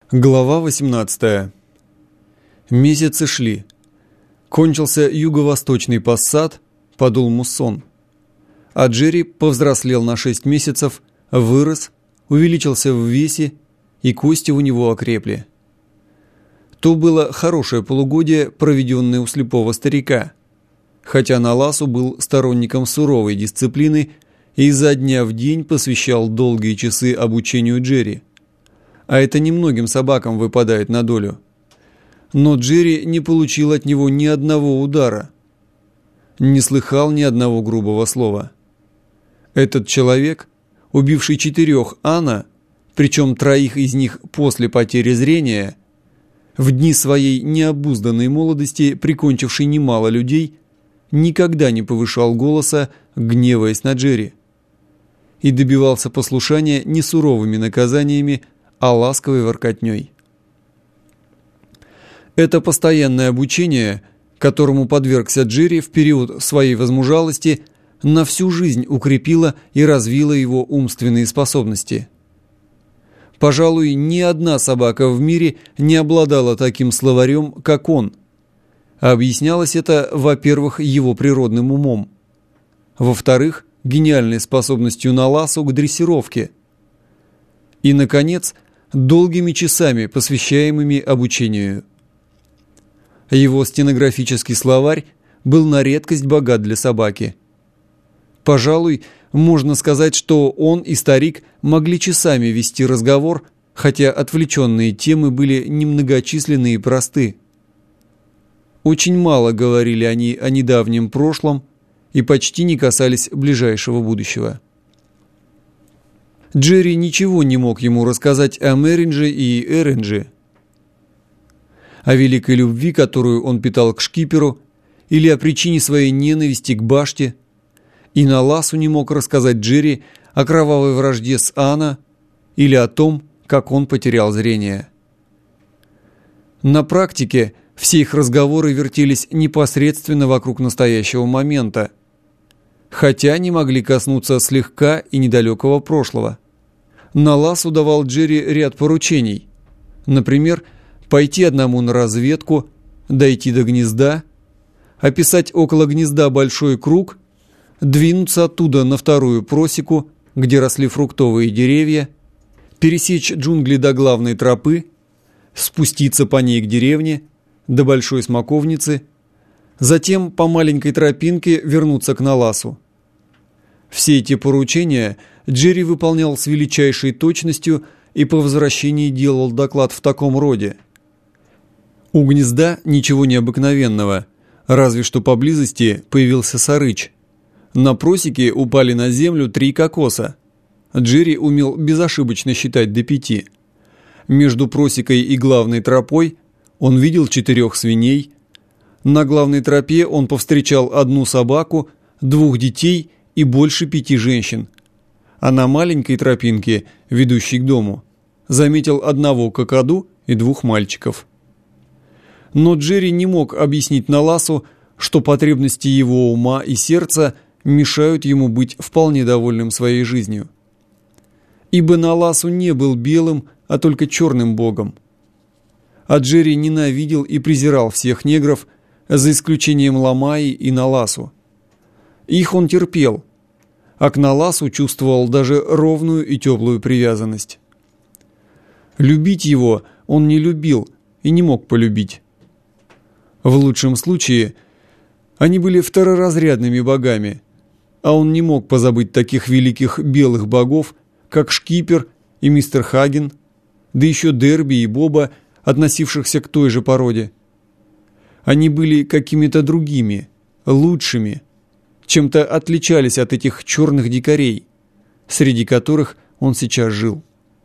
Глава 18. Месяцы шли. Кончился юго-восточный пассат, подул муссон. А Джерри повзрослел на 6 месяцев, вырос, увеличился в весе, и кости у него окрепли. То было хорошее полугодие, проведенное у слепого старика. Хотя Наласу был сторонником суровой дисциплины и изо дня в день посвящал долгие часы обучению Джерри. А это немногим собакам выпадает на долю. Но Джерри не получил от него ни одного удара. Не слыхал ни одного грубого слова. Этот человек, убивший 4 Анна, причем 3 из них после потери зрения, в дни своей необузданной молодости прикончивший немало людей, никогда не повышал голоса, гневаясь на Джерри. И добивался послушания не суровыми наказаниями, а ласковой воркотней. Это постоянное обучение, которому подвергся Джерри в период своей возмужалости, на всю жизнь укрепило и развило его умственные способности. Пожалуй, ни одна собака в мире не обладала таким словарем, как он. Объяснялось это, во-первых, его природным умом, во-вторых, гениальной способностью Наласу к дрессировке, и, наконец, долгими часами, посвящаемыми обучению. Его стенографический словарь был на редкость богат для собаки. Пожалуй, можно сказать, что он и старик могли часами вести разговор, хотя отвлеченные темы были немногочисленны и просты. Очень мало говорили они о недавнем прошлом и почти не касались ближайшего будущего. Джерри ничего не мог ему рассказать о Мерридже и Эрридже, о великой любви, которую он питал к шкиперу, или о причине своей ненависти к баште, и Наласу не мог рассказать Джерри о кровавой вражде с Анна или о том, как он потерял зрение. На практике все их разговоры вертелись непосредственно вокруг настоящего момента, хотя не могли коснуться слегка и недалекого прошлого. Наласу давал Джерри ряд поручений. Например, пойти одному на разведку, дойти до гнезда, описать около гнезда большой круг, двинуться оттуда на вторую просеку, где росли фруктовые деревья, пересечь джунгли до главной тропы, спуститься по ней к деревне, до большой смоковницы, затем по маленькой тропинке вернуться к Наласу. Все эти поручения Джерри выполнял с величайшей точностью и по возвращении делал доклад в таком роде. У гнезда ничего необыкновенного, разве что поблизости появился сарыч. На просеке упали на землю 3 кокоса. Джерри умел безошибочно считать до 5. Между просекой и главной тропой он видел 4 свиней. На главной тропе он повстречал 1 собаку, 2 детей и больше 5 женщин. А на маленькой тропинке, ведущей к дому, заметил 1 какаду и 2 мальчиков. Но Джерри не мог объяснить Наласу, что потребности его ума и сердца мешают ему быть вполне довольным своей жизнью. Ибо Наласу не был белым, а только черным богом. А Джерри ненавидел и презирал всех негров, за исключением Ламаи и Наласу. Их он терпел, а к Наласу чувствовал даже ровную и теплую привязанность. Любить его он не любил и не мог полюбить. В лучшем случае они были второразрядными богами, а он не мог позабыть таких великих белых богов, как Шкипер и мистер Хаген, да еще Дерби и Боба, относившихся к той же породе. Они были какими-то другими, лучшими, чем-то отличались от этих черных дикарей, среди которых он сейчас жил.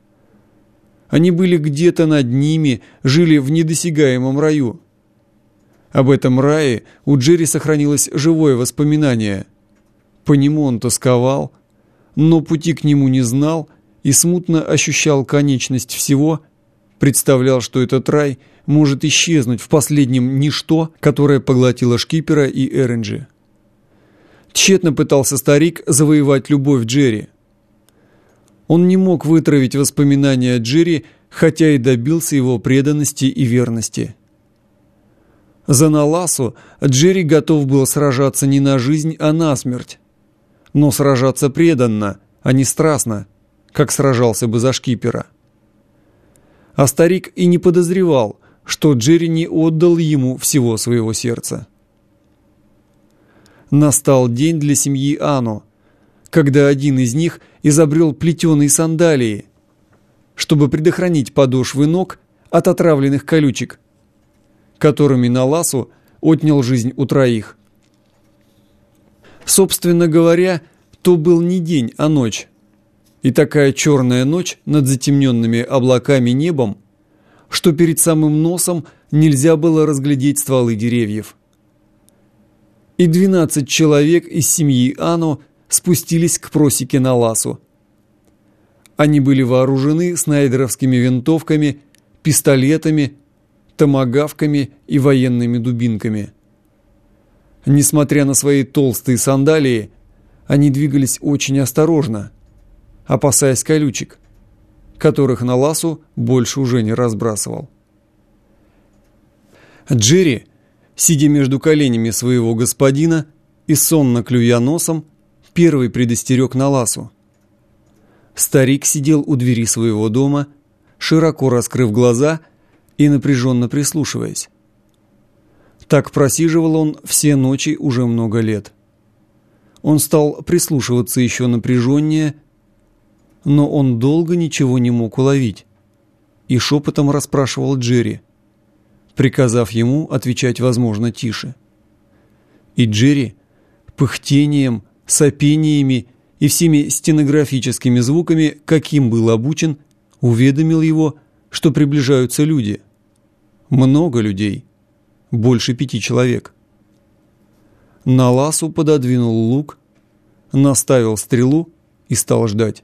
Они были где-то над ними, жили в недосягаемом раю. Об этом рае у Джерри сохранилось живое воспоминание. По нему он тосковал, но пути к нему не знал и смутно ощущал конечность всего, представлял, что этот рай может исчезнуть в последнем ничто, которое поглотило Шкипера и Эрридже. Тщетно пытался старик завоевать любовь Джерри. Он не мог вытравить воспоминания Джерри, хотя и добился его преданности и верности. За Наласу Джерри готов был сражаться не на жизнь, а на смерть, но сражаться преданно, а не страстно, как сражался бы за шкипера. А старик и не подозревал, что Джерри не отдал ему всего своего сердца. Настал день для семьи Ано, когда один из них изобрел плетеные сандалии, чтобы предохранить подошвы ног от отравленных колючек, которыми Наласу отнял жизнь у троих. Собственно говоря, то был не день, а ночь. И такая черная ночь над затемненными облаками небом, что перед самым носом нельзя было разглядеть стволы деревьев. И 12 человек из семьи Ано спустились к просеке Наласу. Они были вооружены снайдеровскими винтовками, пистолетами, томагавками и военными дубинками. Несмотря на свои толстые сандалии, они двигались очень осторожно, опасаясь колючек, которых Наласу больше уже не разбрасывал. Джерри, сидя между коленями своего господина и сонно клюя носом, первый предостерег Наласу. Старик сидел у двери своего дома, широко раскрыв глаза и напряженно прислушиваясь. Так просиживал он все ночи уже много лет. Он стал прислушиваться еще напряженнее, но он долго ничего не мог уловить и шепотом расспрашивал Джерри, приказав ему отвечать, возможно, тише. И Джерри пыхтением, сопениями и всеми стенографическими звуками, каким был обучен, уведомил его, что приближаются люди. Много людей, больше 5 человек. Наласу пододвинул лук, наставил стрелу и стал ждать.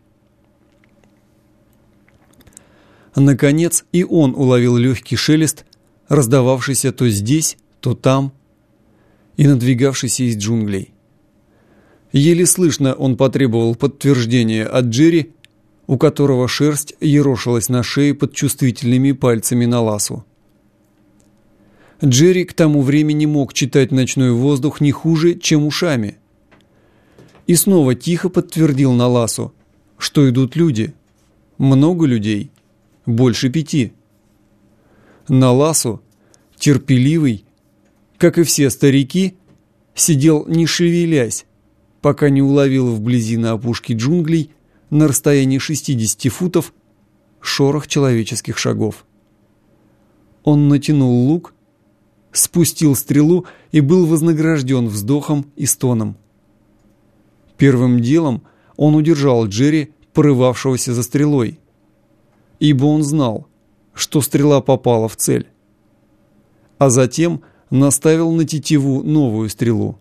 Наконец и он уловил легкий шелест, раздававшийся то здесь, то там, и надвигавшийся из джунглей. Еле слышно он потребовал подтверждения от Джерри, у которого шерсть ерошилась на шее под чувствительными пальцами Наласу. Джерри к тому времени мог читать ночной воздух не хуже, чем ушами. И снова тихо подтвердил Наласу, что идут люди. Много людей. Больше 5. Наласу, терпеливый, как и все старики, сидел не шевелясь, пока не уловил вблизи на опушке джунглей на расстоянии 60 футов шорох человеческих шагов. Он натянул лук, спустил стрелу и был вознагражден вздохом и стоном. Первым делом он удержал Джерри, порывавшегося за стрелой, ибо он знал, что стрела попала в цель, а затем наставил на тетиву новую стрелу.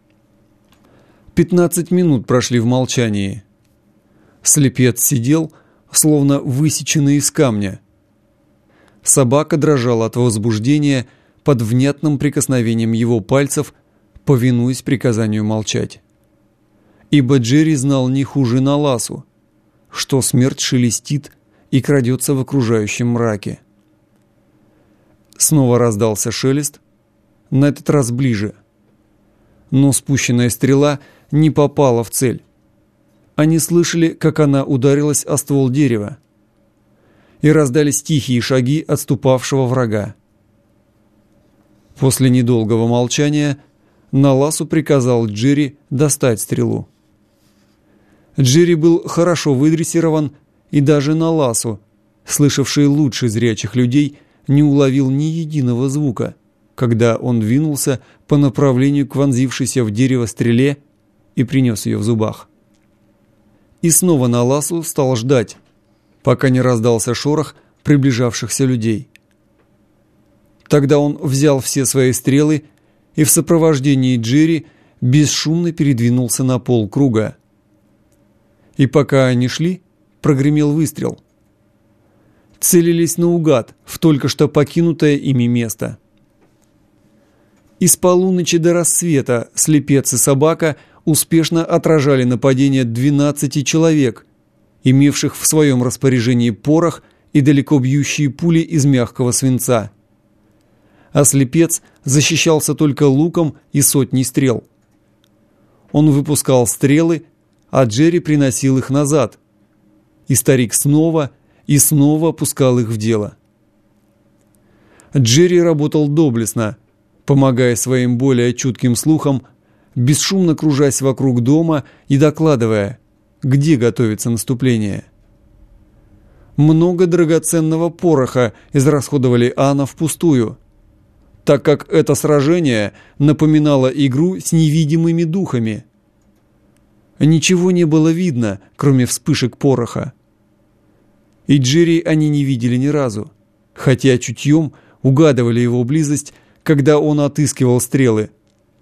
15 минут прошли в молчании. Слепец сидел, словно высеченный из камня. Собака дрожала от возбуждения под внятным прикосновением его пальцев, повинуясь приказанию молчать. Ибо Джерри знал не хуже Наласу, что смерть шелестит и крадется в окружающем мраке. Снова раздался шелест, на этот раз ближе. Но спущенная стрела не попала в цель. Они слышали, как она ударилась о ствол дерева. И раздались тихие шаги отступавшего врага. После недолгого молчания Наласу приказал Джерри достать стрелу. Джерри был хорошо выдрессирован, и даже Наласу, слышавший лучше зрячих людей, не уловил ни единого звука, когда он двинулся по направлению к вонзившейся в дерево стреле и принес ее в зубах. И снова Наласу стал ждать, пока не раздался шорох приближавшихся людей. Тогда он взял все свои стрелы и в сопровождении Джерри бесшумно передвинулся на полкруга. И пока они шли, прогремел выстрел. Целились наугад в только что покинутое ими место. Из полуночи до рассвета слепец и собака успешно отражали нападение 12 человек, имевших в своем распоряжении порох и далеко бьющие пули из мягкого свинца. А слепец защищался только луком и сотней стрел. Он выпускал стрелы, а Джерри приносил их назад, и старик снова и снова пускал их в дело. Джерри работал доблестно, помогая своим более чутким слухам, бесшумно кружась вокруг дома и докладывая, где готовится наступление. Много драгоценного пороха израсходовали Анна впустую, так как это сражение напоминало игру с невидимыми духами. Ничего не было видно, кроме вспышек пороха. И Джерри они не видели ни разу, хотя чутьем угадывали его близость, когда он отыскивал стрелы.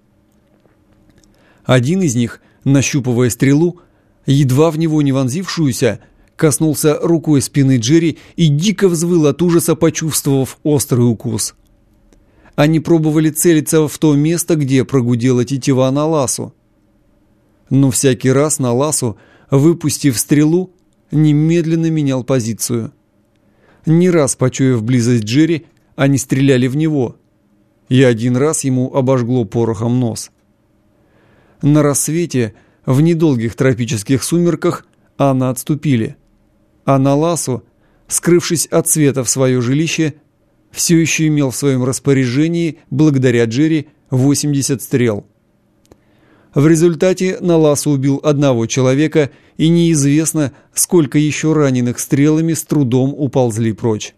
Один из них, нащупывая стрелу, едва в него не вонзившуюся, коснулся рукой спины Джерри и дико взвыл от ужаса, почувствовав острый укус. Они пробовали целиться в то место, где прогудела тетива Наласу. Но всякий раз Наласу, выпустив стрелу, немедленно менял позицию. Не раз, почуяв близость Джерри, они стреляли в него, и один раз ему обожгло порохом нос. На рассвете, в недолгих тропических сумерках, Анна отступили, а Наласу, скрывшись от света в свое жилище, все еще имел в своем распоряжении, благодаря Джерри, 80 стрел. В результате Наласу убил одного человека, и неизвестно, сколько еще раненых стрелами с трудом уползли прочь.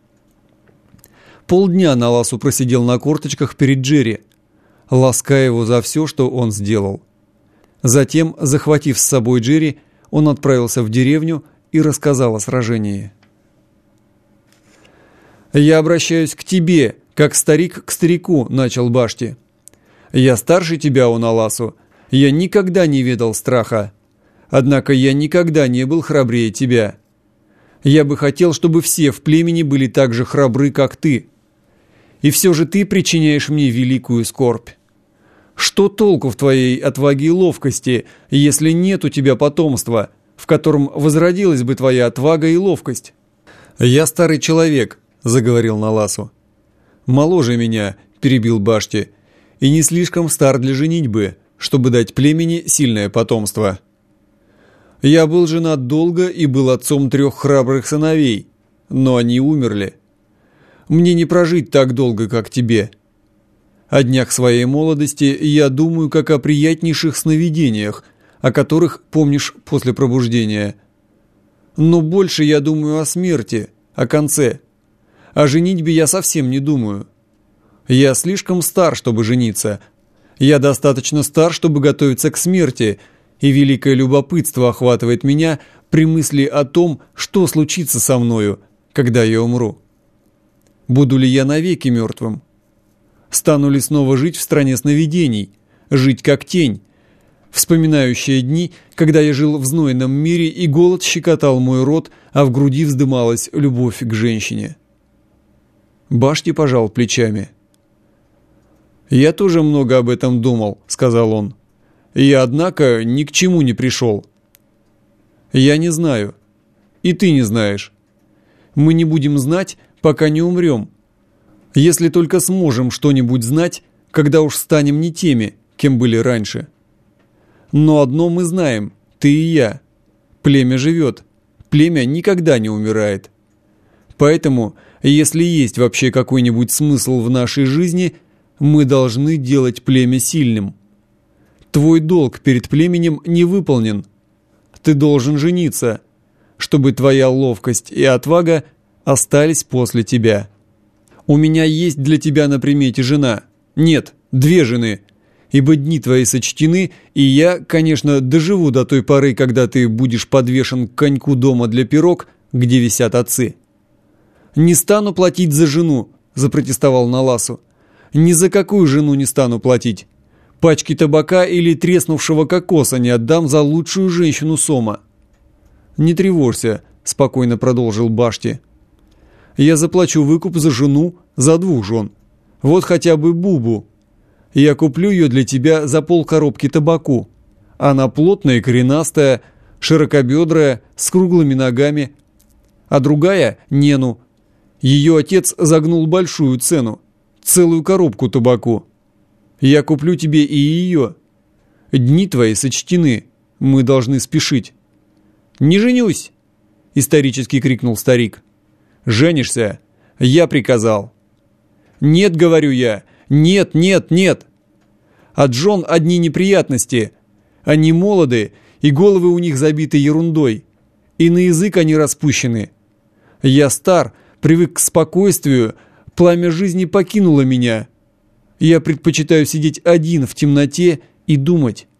Полдня Наласу просидел на корточках перед Джерри, лаская его за все, что он сделал. Затем, захватив с собой Джерри, он отправился в деревню и рассказал о сражении. «Я обращаюсь к тебе, как старик к старику», — начал Башти. «Я старше тебя, о Наласу. Я никогда не ведал страха. Однако я никогда не был храбрее тебя. Я бы хотел, чтобы все в племени были так же храбры, как ты. И все же ты причиняешь мне великую скорбь. Что толку в твоей отваге и ловкости, если нет у тебя потомства, в котором возродилась бы твоя отвага и ловкость?» «Я старый человек», — заговорил Наласу. «Моложе меня», — перебил Башти, — «и не слишком стар для женитьбы, чтобы дать племени сильное потомство. Я был женат долго и был отцом 3 храбрых сыновей, но они умерли. Мне не прожить так долго, как тебе. О днях своей молодости я думаю, как о приятнейших сновидениях, о которых помнишь после пробуждения. Но больше я думаю о смерти, о конце. О женитьбе я совсем не думаю. Я слишком стар, чтобы жениться. Я достаточно стар, чтобы готовиться к смерти, и великое любопытство охватывает меня при мысли о том, что случится со мною, когда я умру. Буду ли я навеки мертвым? Стану ли снова жить в стране сновидений, жить как тень, вспоминающая дни, когда я жил в знойном мире, и голод щекотал мой рот, а в груди вздымалась любовь к женщине?» Башти пожал плечами. «Я тоже много об этом думал», — сказал он. «Я, однако, ни к чему не пришел. Я не знаю. И ты не знаешь. Мы не будем знать, пока не умрем. Если только сможем что-нибудь знать, когда уж станем не теми, кем были раньше. Но одно мы знаем, ты и я. Племя живет. Племя никогда не умирает. Поэтому, если есть вообще какой-нибудь смысл в нашей жизни, мы должны делать племя сильным. Твой долг перед племенем не выполнен. Ты должен жениться, чтобы твоя ловкость и отвага остались после тебя. У меня есть для тебя на примете жена. Нет, 2 жены. Ибо дни твои сочтены, и я, конечно, доживу до той поры, когда ты будешь подвешен к коньку дома для пирог, где висят отцы». «Не стану платить за жену», — запротестовал Наласу. «Ни за какую жену не стану платить. Пачки табака или треснувшего кокоса не отдам за лучшую женщину Сома». «Не тревожься», — спокойно продолжил Башти. «Я заплачу выкуп за жену, за 2 жен. Вот хотя бы Бубу. Я куплю ее для тебя за 0,5 коробки табаку. Она плотная и коренастая, широкобедрая, с круглыми ногами. а другая — Нену. Ее отец загнул большую цену, целую коробку табаку. Я куплю тебе и ее. Дни твои сочтены, мы должны спешить». «Не женюсь!» — исторически крикнул старик. «Женишься? Я приказал». «Нет, — говорю я, — нет, нет, нет! От жен одни неприятности. Они молоды, и головы у них забиты ерундой, и на язык они распущены. Я стар, привык к спокойствию, пламя жизни покинуло меня. Я предпочитаю сидеть один в темноте и думать».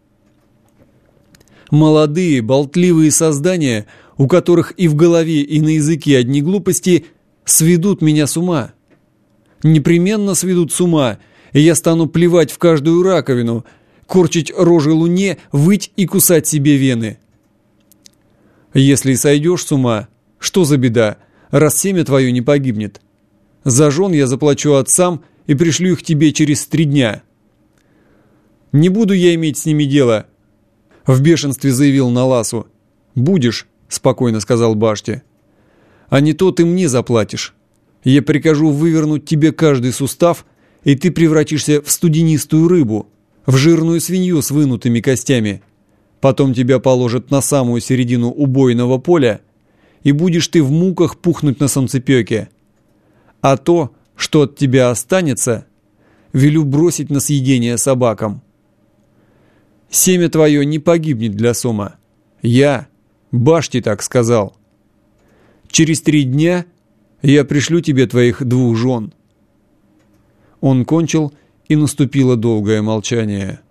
Молодые, болтливые создания, у которых и в голове, и на языке одни глупости, сведут меня с ума. Непременно сведут с ума, и я стану плевать в каждую раковину, корчить рожи луне, выть и кусать себе вены. Если сойдешь с ума, что за беда, раз семя твое не погибнет? За жен я заплачу отцам и пришлю их тебе через 3 дня. Не буду я иметь с ними дело, — в бешенстве заявил Наласу. «Будешь», — спокойно сказал Башти. «А не то ты мне заплатишь. Я прикажу вывернуть тебе каждый сустав, и ты превратишься в студенистую рыбу, в жирную свинью с вынутыми костями. Потом тебя положат на самую середину убойного поля, и будешь ты в муках пухнуть на солнцепеке. А то, что от тебя останется, велю бросить на съедение собакам. Семя твое не погибнет для сома. Я, Башти, так сказал. Через 3 дня я пришлю тебе твоих 2 жен». Он кончил, и наступило долгое молчание.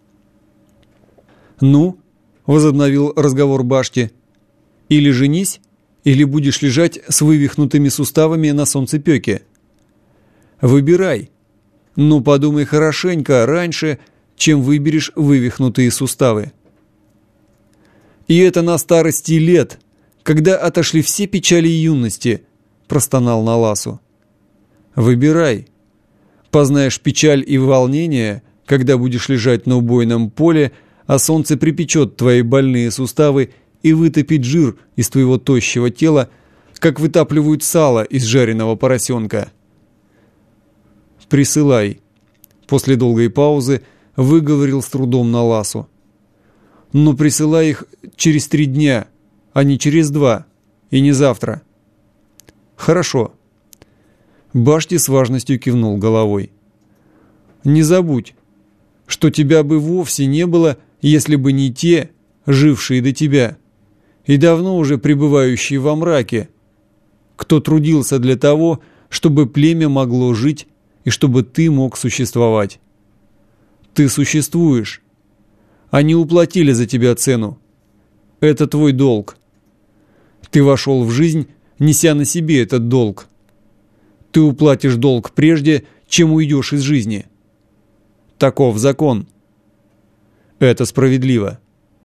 «Ну?» — возобновил разговор Башти. «Или женись, или будешь лежать с вывихнутыми суставами на солнцепеке. Выбирай. Но подумай хорошенько раньше, чем выберешь вывихнутые суставы. И это на старости лет, когда отошли все печали юности», — простонал Наласу. «Выбирай. Познаешь печаль и волнение, когда будешь лежать на убойном поле, а солнце припечет твои больные суставы и вытопит жир из твоего тощего тела, как вытапливают сало из жареного поросенка. Присылай». После долгой паузы выговорил с трудом Наласу. «Но присылай их через 3 дня, а не через 2, и не завтра». «Хорошо». Башти с важностью кивнул головой. «Не забудь, что тебя бы вовсе не было, если бы не те, жившие до тебя, и давно уже пребывающие во мраке, кто трудился для того, чтобы племя могло жить и чтобы ты мог существовать. Ты существуешь. Они уплатили за тебя цену. Это твой долг. Ты вошел в жизнь, неся на себе этот долг. Ты уплатишь долг прежде, чем уйдешь из жизни. Таков закон. Это справедливо».